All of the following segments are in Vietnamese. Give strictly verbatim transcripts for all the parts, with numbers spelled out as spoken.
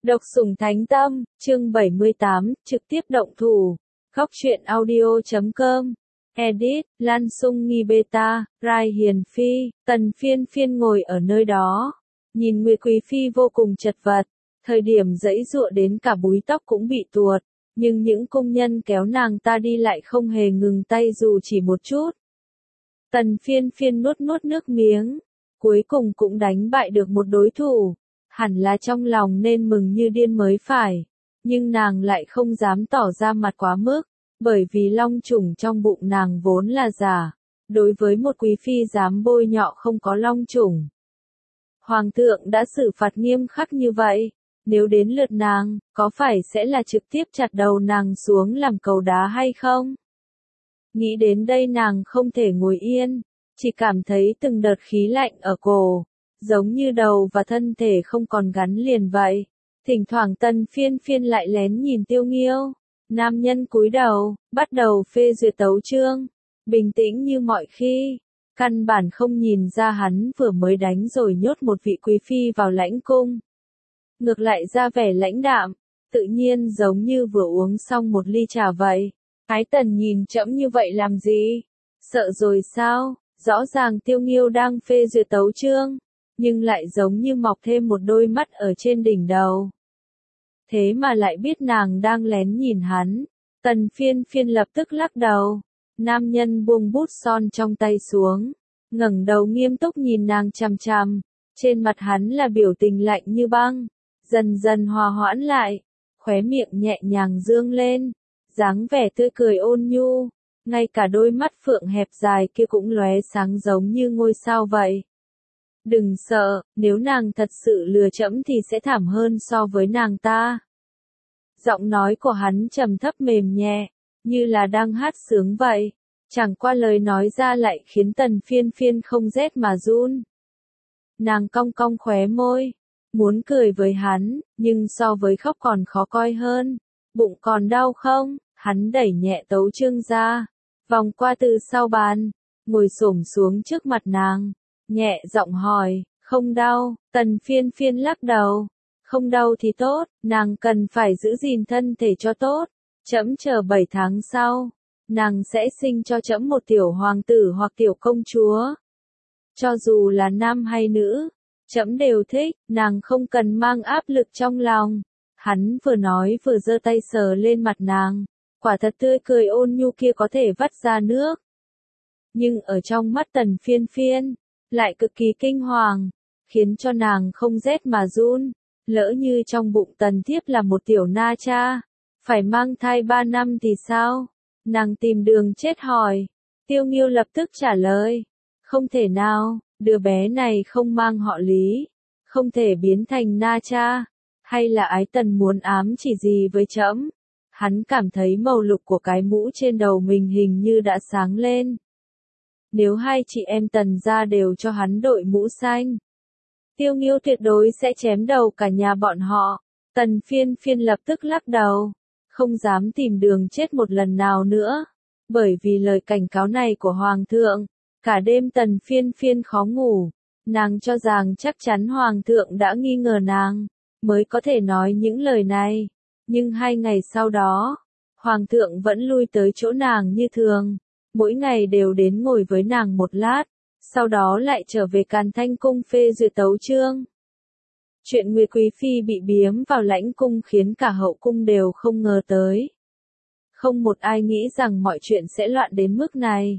Độc sủng thánh tâm, chương bảy mươi tám, trực tiếp động thủ. Góc truyện audio chấm com. Edit, Lan Sung Nghi Beta, Rai Hiền Phi, Tần Phiên Phiên ngồi ở nơi đó. Nhìn Nguyệt Quý Phi vô cùng chật vật. Thời điểm giãy giụa đến cả búi tóc cũng bị tuột. Nhưng những công nhân kéo nàng ta đi lại không hề ngừng tay dù chỉ một chút. Tần Phiên Phiên nuốt nuốt nước miếng. Cuối cùng cũng đánh bại được một đối thủ. Hẳn là trong lòng nên mừng như điên mới phải. Nhưng nàng lại không dám tỏ ra mặt quá mức. Bởi vì long trùng trong bụng nàng vốn là giả. Đối với một quý phi dám bôi nhọ không có long trùng. Hoàng thượng đã xử phạt nghiêm khắc như vậy. Nếu đến lượt nàng, có phải sẽ là trực tiếp chặt đầu nàng xuống làm cầu đá hay không? Nghĩ đến đây nàng không thể ngồi yên. Chỉ cảm thấy từng đợt khí lạnh ở cổ. Giống như đầu và thân thể không còn gắn liền vậy. Thỉnh thoảng Tần Phiên Phiên lại lén nhìn Tiêu Nghiêu. Nam nhân cúi đầu, bắt đầu phê duyệt tấu chương. Bình tĩnh như mọi khi. Căn bản không nhìn ra hắn vừa mới đánh rồi nhốt một vị quý phi vào lãnh cung. Ngược lại ra vẻ lãnh đạm. Tự nhiên giống như vừa uống xong một ly trà vậy. Ái Tần nhìn trẫm như vậy làm gì? Sợ rồi sao? Rõ ràng Tiêu Nghiêu đang phê duyệt tấu chương. Nhưng lại giống như mọc thêm một đôi mắt ở trên đỉnh đầu. Thế mà lại biết nàng đang lén nhìn hắn. Tần Phiên Phiên lập tức lắc đầu. Nam nhân buông bút son trong tay xuống. Ngẩng đầu nghiêm túc nhìn nàng chằm chằm. Trên mặt hắn là biểu tình lạnh như băng. Dần dần hòa hoãn lại. Khóe miệng nhẹ nhàng dương lên. Dáng vẻ tươi cười ôn nhu. Ngay cả đôi mắt phượng hẹp dài kia cũng lóe sáng giống như ngôi sao vậy. Đừng sợ, nếu nàng thật sự lừa trẫm thì sẽ thảm hơn so với nàng ta. Giọng nói của hắn trầm thấp mềm nhẹ, như là đang hát sướng vậy. Chẳng qua lời nói ra lại khiến Tần Phiên Phiên không rét mà run. Nàng cong cong khóe môi, muốn cười với hắn, nhưng so với khóc còn khó coi hơn. Bụng còn đau không? Hắn đẩy nhẹ tấu chương ra, vòng qua từ sau bàn, ngồi xổm xuống trước mặt nàng. Nhẹ giọng hỏi, không đau, Tần Phiên Phiên lắc đầu. Không đau thì tốt, nàng cần phải giữ gìn thân thể cho tốt. Trẫm chờ bảy tháng sau, nàng sẽ sinh cho trẫm một tiểu hoàng tử hoặc tiểu công chúa. Cho dù là nam hay nữ, trẫm đều thích, nàng không cần mang áp lực trong lòng. Hắn vừa nói vừa giơ tay sờ lên mặt nàng, quả thật tươi cười ôn nhu kia có thể vắt ra nước. Nhưng ở trong mắt Tần Phiên Phiên, lại cực kỳ kinh hoàng, khiến cho nàng không rét mà run. Lỡ như trong bụng Tần Thiếp là một tiểu na cha, phải mang thai ba năm thì sao? Nàng tìm đường chết hỏi. Tiêu Nghiêu lập tức trả lời, không thể nào, đứa bé này không mang họ Lý, không thể biến thành na cha. Hay là Ái Tần muốn ám chỉ gì với trẫm? Hắn cảm thấy màu lục của cái mũ trên đầu mình hình như đã sáng lên. Nếu hai chị em Tần gia đều cho hắn đội mũ xanh, Tiêu Nghiêu tuyệt đối sẽ chém đầu cả nhà bọn họ. Tần Phiên Phiên lập tức lắc đầu, không dám tìm đường chết một lần nào nữa. Bởi vì lời cảnh cáo này của Hoàng thượng, cả đêm Tần Phiên Phiên khó ngủ. Nàng cho rằng chắc chắn Hoàng thượng đã nghi ngờ nàng, mới có thể nói những lời này. Nhưng hai ngày sau đó, Hoàng thượng vẫn lui tới chỗ nàng như thường. Mỗi ngày đều đến ngồi với nàng một lát, sau đó lại trở về Càn Thanh cung phê duyệt tấu chương. Chuyện Nguyệt Quý Phi bị biếm vào lãnh cung khiến cả hậu cung đều không ngờ tới. Không một ai nghĩ rằng mọi chuyện sẽ loạn đến mức này.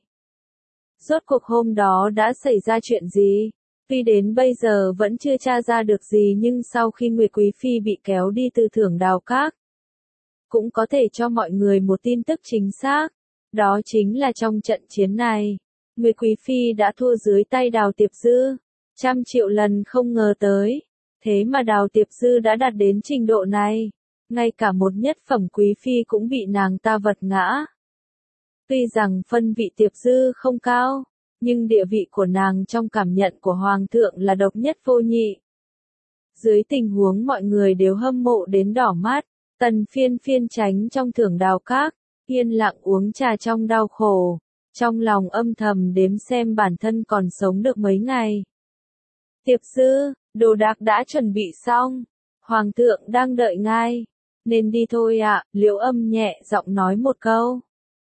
Rốt cuộc hôm đó đã xảy ra chuyện gì? Tuy đến bây giờ vẫn chưa tra ra được gì nhưng sau khi Nguyệt Quý Phi bị kéo đi từ Thưởng Đào Các, cũng có thể cho mọi người một tin tức chính xác. Đó chính là trong trận chiến này, Nguyệt Quý Phi đã thua dưới tay Đào Tiệp Dư. Trăm triệu lần không ngờ tới. Thế mà Đào Tiệp Dư đã đạt đến trình độ này. Ngay cả một nhất phẩm Quý Phi cũng bị nàng ta vật ngã. Tuy rằng phân vị Tiệp Dư không cao, nhưng địa vị của nàng trong cảm nhận của Hoàng thượng là độc nhất vô nhị. Dưới tình huống mọi người đều hâm mộ đến đỏ mắt, Tần Phiên Phiên tránh trong Thưởng Đào Các, yên lặng uống trà trong đau khổ, trong lòng âm thầm đếm xem bản thân còn sống được mấy ngày. Tiệp Dư, đồ đạc đã chuẩn bị xong. Hoàng thượng đang đợi ngài. Nên đi thôi ạ, Liễu Âm nhẹ giọng nói một câu.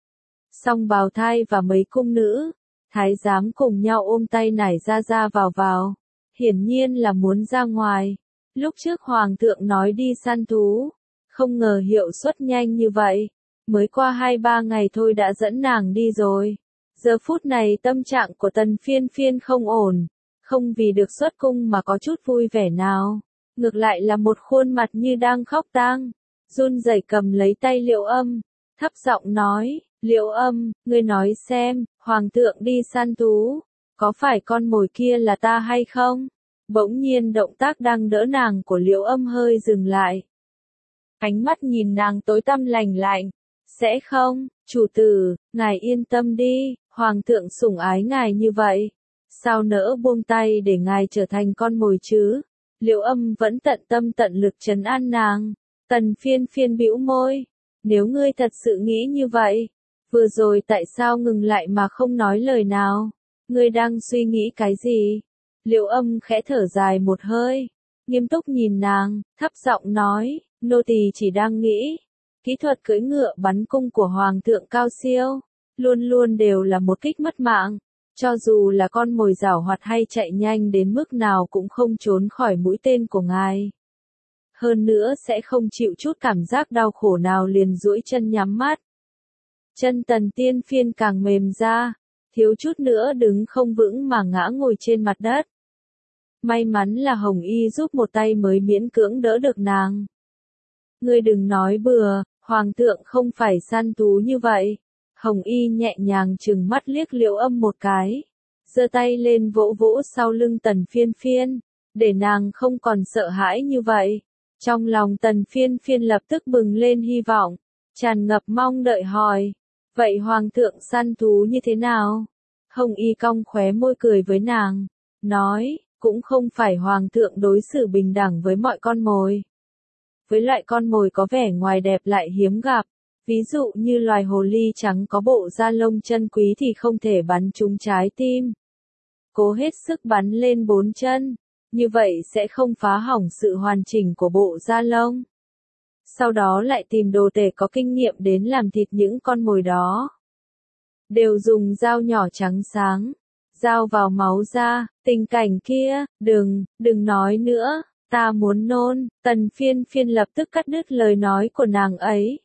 Song bào thai và mấy cung nữ, thái giám cùng nhau ôm tay nải ra ra vào vào. Hiển nhiên là muốn ra ngoài. Lúc trước Hoàng thượng nói đi săn thú. Không ngờ hiệu suất nhanh như vậy. Mới qua hai ba ngày thôi đã dẫn nàng đi rồi. Giờ phút này tâm trạng của Tần Phiên Phiên không ổn. Không vì được xuất cung mà có chút vui vẻ nào. Ngược lại là một khuôn mặt như đang khóc tang. Run rẩy cầm lấy tay Liễu Âm. Thấp giọng nói, Liễu Âm, ngươi nói xem, Hoàng thượng đi săn thú. Có phải con mồi kia là ta hay không? Bỗng nhiên động tác đang đỡ nàng của Liễu Âm hơi dừng lại. Ánh mắt nhìn nàng tối tăm lạnh lạnh. Sẽ không, chủ tử, ngài yên tâm đi, Hoàng thượng sủng ái ngài như vậy. Sao nỡ buông tay để ngài trở thành con mồi chứ? Liễu Âm vẫn tận tâm tận lực trấn an nàng. Tần Phiên Phiên bĩu môi. Nếu ngươi thật sự nghĩ như vậy, vừa rồi tại sao ngừng lại mà không nói lời nào? Ngươi đang suy nghĩ cái gì? Liễu Âm khẽ thở dài một hơi, nghiêm túc nhìn nàng, thấp giọng nói, nô tỳ chỉ đang nghĩ, kỹ thuật cưỡi ngựa bắn cung của Hoàng thượng cao siêu, luôn luôn đều là một kích mất mạng. Cho dù là con mồi giảo hoạt hay chạy nhanh đến mức nào cũng không trốn khỏi mũi tên của ngài. Hơn nữa sẽ không chịu chút cảm giác đau khổ nào liền duỗi chân nhắm mắt. Chân Tần Tiên Phiên càng mềm ra, thiếu chút nữa đứng không vững mà ngã ngồi trên mặt đất. May mắn là Hồng Y giúp một tay mới miễn cưỡng đỡ được nàng. Ngươi đừng nói bừa, Hoàng thượng không phải săn thú như vậy. Hồng Y nhẹ nhàng trừng mắt liếc Liễu Âm một cái, giơ tay lên vỗ vỗ sau lưng Tần Phiên Phiên, để nàng không còn sợ hãi như vậy. Trong lòng Tần Phiên Phiên lập tức bừng lên hy vọng, tràn ngập mong đợi hỏi, vậy Hoàng thượng săn thú như thế nào? Hồng Y cong khóe môi cười với nàng, nói, cũng không phải Hoàng thượng đối xử bình đẳng với mọi con mồi. Với loại con mồi có vẻ ngoài đẹp lại hiếm gặp, ví dụ như loài hồ ly trắng có bộ da lông chân quý thì không thể bắn trúng trái tim. Cố hết sức bắn lên bốn chân, như vậy sẽ không phá hỏng sự hoàn chỉnh của bộ da lông. Sau đó lại tìm đồ tể có kinh nghiệm đến làm thịt những con mồi đó. Đều dùng dao nhỏ trắng sáng, dao vào máu ra, tình cảnh kia, đừng, đừng nói nữa, ta muốn nôn. Tần Phiên Phiên lập tức cắt đứt lời nói của nàng ấy.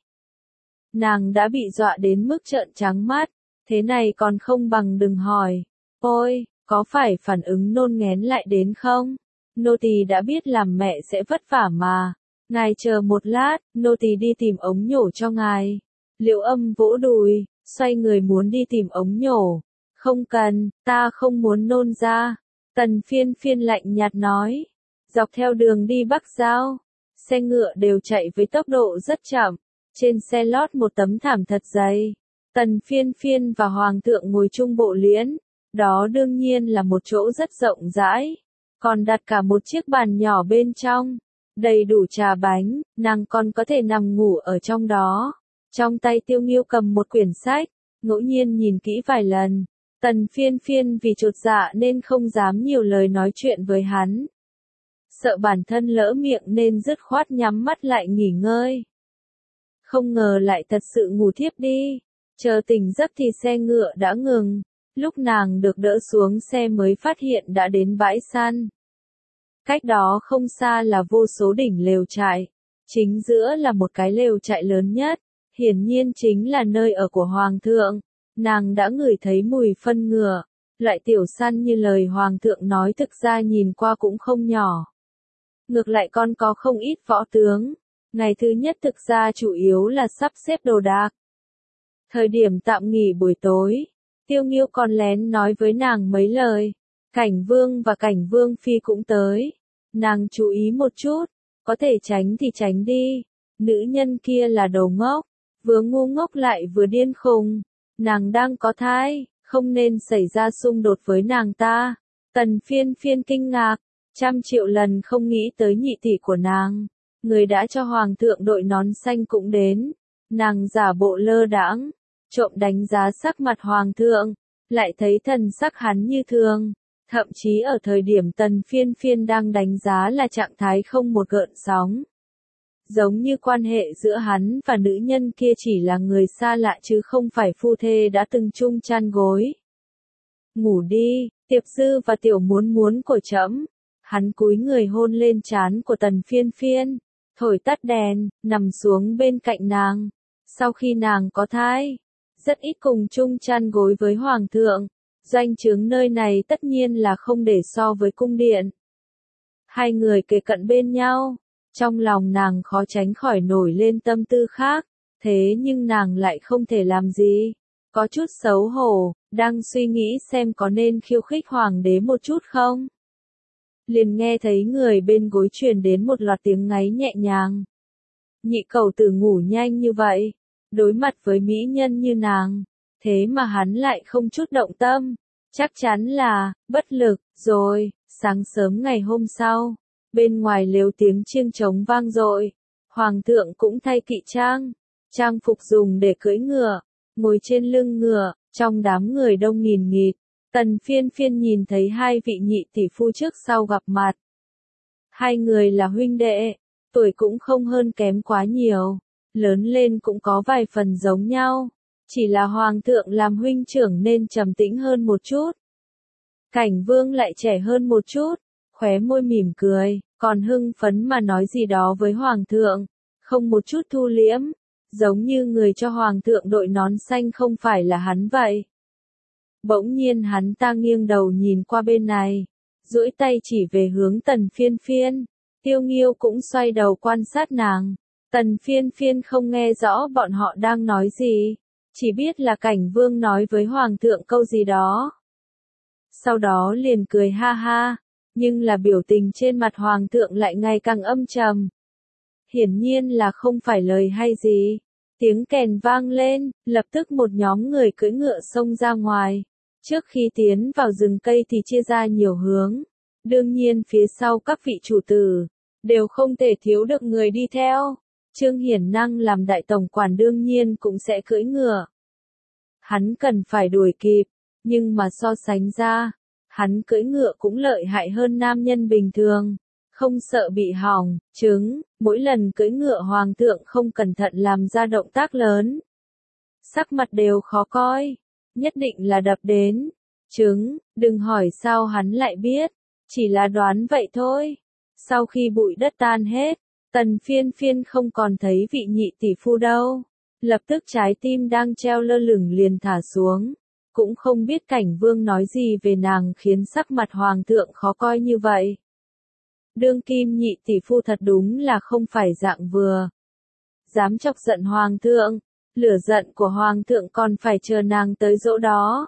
Nàng đã bị dọa đến mức trợn trắng mắt, thế này còn không bằng đừng hỏi. Ôi, có phải phản ứng nôn nghén lại đến không? Nô tỳ đã biết làm mẹ sẽ vất vả mà. Ngài chờ một lát, nô tỳ đi tìm ống nhổ cho ngài. Liễu Âm vỗ đùi, xoay người muốn đi tìm ống nhổ. Không cần, ta không muốn nôn ra. Tần Phiên Phiên lạnh nhạt nói. Dọc theo đường đi Bắc Giao, xe ngựa đều chạy với tốc độ rất chậm. Trên xe lót một tấm thảm thật dày. Tần Phiên Phiên và Hoàng thượng ngồi chung bộ liễn. Đó đương nhiên là một chỗ rất rộng rãi. Còn đặt cả một chiếc bàn nhỏ bên trong. Đầy đủ trà bánh, nàng còn có thể nằm ngủ ở trong đó. Trong tay Tiêu Nghiêu cầm một quyển sách, ngẫu nhiên nhìn kỹ vài lần. Tần Phiên Phiên vì chột dạ nên không dám nhiều lời nói chuyện với hắn. Sợ bản thân lỡ miệng nên dứt khoát nhắm mắt lại nghỉ ngơi. Không ngờ lại thật sự ngủ thiếp đi. Chờ tỉnh giấc thì xe ngựa đã ngừng. Lúc nàng được đỡ xuống xe mới phát hiện đã đến bãi săn. Cách đó không xa là vô số đỉnh lều trại. Chính giữa là một cái lều trại lớn nhất. Hiển nhiên chính là nơi ở của Hoàng thượng. Nàng đã ngửi thấy mùi phân ngựa. Loại tiểu săn như lời Hoàng thượng nói thực ra nhìn qua cũng không nhỏ. Ngược lại còn có không ít võ tướng. Ngày thứ nhất thực ra chủ yếu là sắp xếp đồ đạc. Thời điểm tạm nghỉ buổi tối, Tiêu Nghiêu còn lén nói với nàng mấy lời. Cảnh Vương và Cảnh Vương Phi cũng tới. Nàng chú ý một chút, có thể tránh thì tránh đi. Nữ nhân kia là đồ ngốc, vừa ngu ngốc lại vừa điên khùng. Nàng đang có thai, không nên xảy ra xung đột với nàng ta. Tần Phiên Phiên kinh ngạc, trăm triệu lần không nghĩ tới nhị tỷ của nàng. Người đã cho Hoàng thượng đội nón xanh cũng đến. Nàng giả bộ lơ đãng, trộm đánh giá sắc mặt Hoàng thượng, lại thấy thần sắc hắn như thường. Thậm chí ở thời điểm Tần Phiên Phiên đang đánh giá là trạng thái không một gợn sóng. Giống như quan hệ giữa hắn và nữ nhân kia chỉ là người xa lạ chứ không phải phu thê đã từng chung chăn gối. Ngủ đi, Tiệp Dư và Tiểu Muốn Muốn của trẫm. Hắn cúi người hôn lên trán của Tần Phiên Phiên, thổi tắt đèn, nằm xuống bên cạnh nàng. Sau khi nàng có thai, rất ít cùng chung chăn gối với Hoàng thượng. Doanh trướng nơi này tất nhiên là không để so với cung điện. Hai người kề cận bên nhau, trong lòng nàng khó tránh khỏi nổi lên tâm tư khác, thế nhưng nàng lại không thể làm gì. Có chút xấu hổ, đang suy nghĩ xem có nên khiêu khích hoàng đế một chút không. Liền nghe thấy người bên gối truyền đến một loạt tiếng ngáy nhẹ nhàng. Nhị cẩu tử ngủ nhanh như vậy, đối mặt với mỹ nhân như nàng, thế mà hắn lại không chút động tâm, chắc chắn là, bất lực, rồi, sáng sớm ngày hôm sau, bên ngoài lều tiếng chiêng trống vang dội, Hoàng thượng cũng thay kỵ trang, trang phục dùng để cưỡi ngựa, ngồi trên lưng ngựa, trong đám người đông nghìn nghịt, Tần Phiên Phiên nhìn thấy hai vị nhị tỷ phu trước sau gặp mặt. Hai người là huynh đệ, tuổi cũng không hơn kém quá nhiều, lớn lên cũng có vài phần giống nhau. Chỉ là hoàng thượng làm huynh trưởng nên trầm tĩnh hơn một chút. Cảnh Vương lại trẻ hơn một chút, khóe môi mỉm cười, còn hưng phấn mà nói gì đó với hoàng thượng, không một chút thu liễm, giống như người cho hoàng thượng đội nón xanh không phải là hắn vậy. Bỗng nhiên hắn ta nghiêng đầu nhìn qua bên này, duỗi tay chỉ về hướng Tần Phiên Phiên, Tiêu Nghiêu cũng xoay đầu quan sát nàng. Tần Phiên Phiên không nghe rõ bọn họ đang nói gì. Chỉ biết là Cảnh Vương nói với Hoàng thượng câu gì đó. Sau đó liền cười ha ha, nhưng là biểu tình trên mặt Hoàng thượng lại ngày càng âm trầm. Hiển nhiên là không phải lời hay gì. Tiếng kèn vang lên, lập tức một nhóm người cưỡi ngựa xông ra ngoài. Trước khi tiến vào rừng cây thì chia ra nhiều hướng. Đương nhiên phía sau các vị chủ tử, đều không thể thiếu được người đi theo. Trương Hiển Năng làm đại tổng quản đương nhiên cũng sẽ cưỡi ngựa. Hắn cần phải đuổi kịp, nhưng mà so sánh ra, hắn cưỡi ngựa cũng lợi hại hơn nam nhân bình thường, không sợ bị hỏng, trứng, mỗi lần cưỡi ngựa hoàng thượng không cẩn thận làm ra động tác lớn. Sắc mặt đều khó coi, nhất định là đập đến, trứng, đừng hỏi sao hắn lại biết, chỉ là đoán vậy thôi. Sau khi bụi đất tan hết, Tần Phiên Phiên không còn thấy vị nhị tỷ phu đâu, lập tức trái tim đang treo lơ lửng liền thả xuống, cũng không biết Cảnh Vương nói gì về nàng khiến sắc mặt hoàng thượng khó coi như vậy. Đương kim nhị tỷ phu thật đúng là không phải dạng vừa. Dám chọc giận hoàng thượng, lửa giận của hoàng thượng còn phải chờ nàng tới dỗ đó.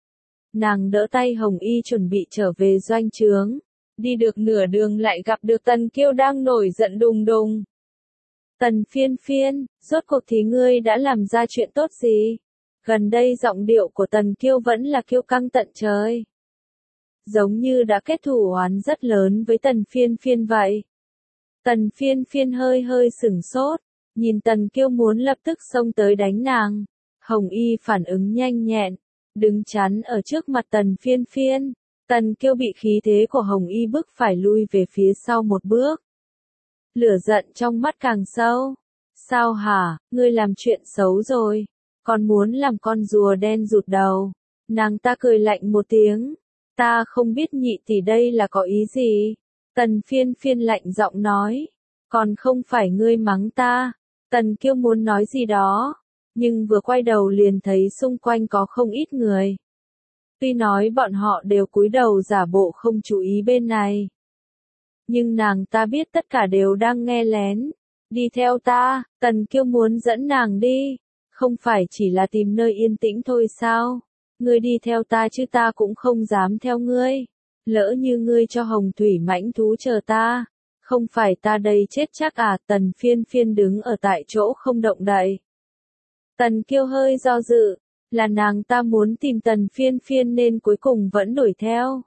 Nàng đỡ tay Hồng Y chuẩn bị trở về doanh trướng. Đi được nửa đường lại gặp được Tần Kiêu đang nổi giận đùng đùng. Tần Phiên Phiên, rốt cuộc thì ngươi đã làm ra chuyện tốt gì? Gần đây giọng điệu của Tần Kiêu vẫn là kiêu căng tận trời. Giống như đã kết thù oán rất lớn với Tần Phiên Phiên vậy. Tần Phiên Phiên hơi hơi sửng sốt, nhìn Tần Kiêu muốn lập tức xông tới đánh nàng. Hồng Y phản ứng nhanh nhẹn, đứng chắn ở trước mặt Tần Phiên Phiên. Tần Kiêu bị khí thế của Hồng Y bức phải lui về phía sau một bước. Lửa giận trong mắt càng sâu. Sao hả, ngươi làm chuyện xấu rồi, còn muốn làm con rùa đen rụt đầu. Nàng ta cười lạnh một tiếng. Ta không biết nhị tỷ đây là có ý gì. Tần Phiên Phiên lạnh giọng nói. Còn không phải ngươi mắng ta. Tần Kiêu muốn nói gì đó, nhưng vừa quay đầu liền thấy xung quanh có không ít người. Tuy nói bọn họ đều cúi đầu giả bộ không chú ý bên này, nhưng nàng ta biết tất cả đều đang nghe lén. Đi theo ta, Tần Kiêu muốn dẫn nàng đi, không phải chỉ là tìm nơi yên tĩnh thôi sao? Ngươi đi theo ta chứ ta cũng không dám theo ngươi. Lỡ như ngươi cho hồng thủy mãnh thú chờ ta, không phải ta đây chết chắc à? Tần Phiên Phiên đứng ở tại chỗ không động đậy. Tần Kiêu hơi do dự. Là nàng ta muốn tìm Tần Phiên Phiên nên cuối cùng vẫn đuổi theo.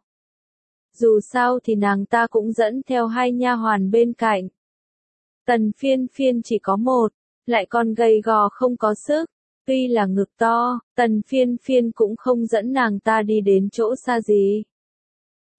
Dù sao thì nàng ta cũng dẫn theo hai nha hoàn bên cạnh. Tần Phiên Phiên chỉ có một, lại còn gầy gò không có sức. Tuy là ngực to, Tần Phiên Phiên cũng không dẫn nàng ta đi đến chỗ xa gì.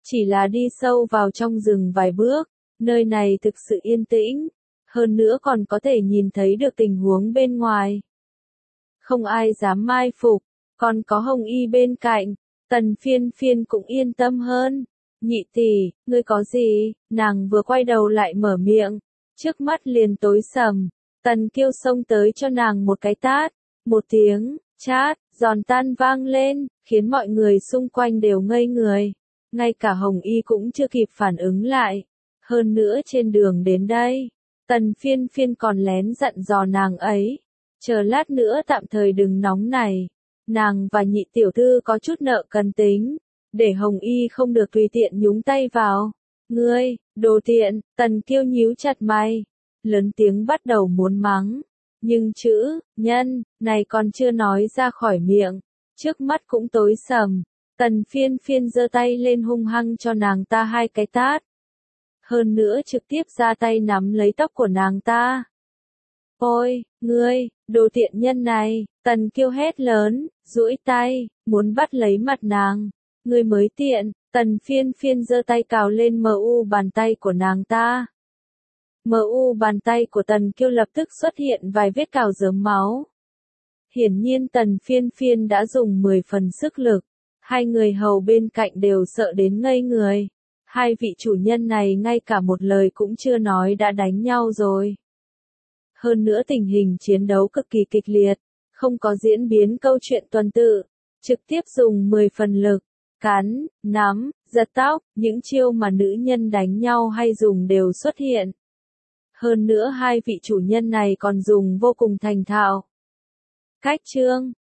Chỉ là đi sâu vào trong rừng vài bước, nơi này thực sự yên tĩnh, hơn nữa còn có thể nhìn thấy được tình huống bên ngoài. Không ai dám mai phục, còn có Hồng Y bên cạnh, Tần Phiên Phiên cũng yên tâm hơn. Nhị tỷ, ngươi có gì? Nàng vừa quay đầu lại mở miệng, trước mắt liền tối sầm. Tần Kiêu xông tới cho nàng một cái tát, một tiếng chát giòn tan vang lên, khiến mọi người xung quanh đều ngây người. Ngay cả Hồng Y cũng chưa kịp phản ứng lại. Hơn nữa trên đường đến đây, Tần Phiên Phiên còn lén dặn dò nàng ấy, chờ lát nữa tạm thời đừng nóng này. Nàng và nhị tiểu thư có chút nợ cần tính, để Hồng Y không được tùy tiện nhúng tay vào. Ngươi, đồ tiện, Tần Kiêu nhíu chặt mày, lớn tiếng bắt đầu muốn mắng. Nhưng chữ, nhân, này còn chưa nói ra khỏi miệng, trước mắt cũng tối sầm. Tần Phiên Phiên giơ tay lên hung hăng cho nàng ta hai cái tát. Hơn nữa trực tiếp ra tay nắm lấy tóc của nàng ta. Ôi, ngươi, đồ tiện nhân này, Tần Kiêu hét lớn, duỗi tay, muốn bắt lấy mặt nàng. Ngươi mới tiện, Tần Phiên Phiên giơ tay cào lên mờ u bàn tay của nàng ta. Mờ u bàn tay của Tần Kiêu lập tức xuất hiện vài vết cào rớm máu. Hiển nhiên Tần Phiên Phiên đã dùng mười phần sức lực, hai người hầu bên cạnh đều sợ đến ngây người. Hai vị chủ nhân này ngay cả một lời cũng chưa nói đã đánh nhau rồi. Hơn nữa tình hình chiến đấu cực kỳ kịch liệt, không có diễn biến câu chuyện tuần tự, trực tiếp dùng mười phần lực, cắn, nắm, giật tóc, những chiêu mà nữ nhân đánh nhau hay dùng đều xuất hiện. Hơn nữa hai vị chủ nhân này còn dùng vô cùng thành thạo. Cách chương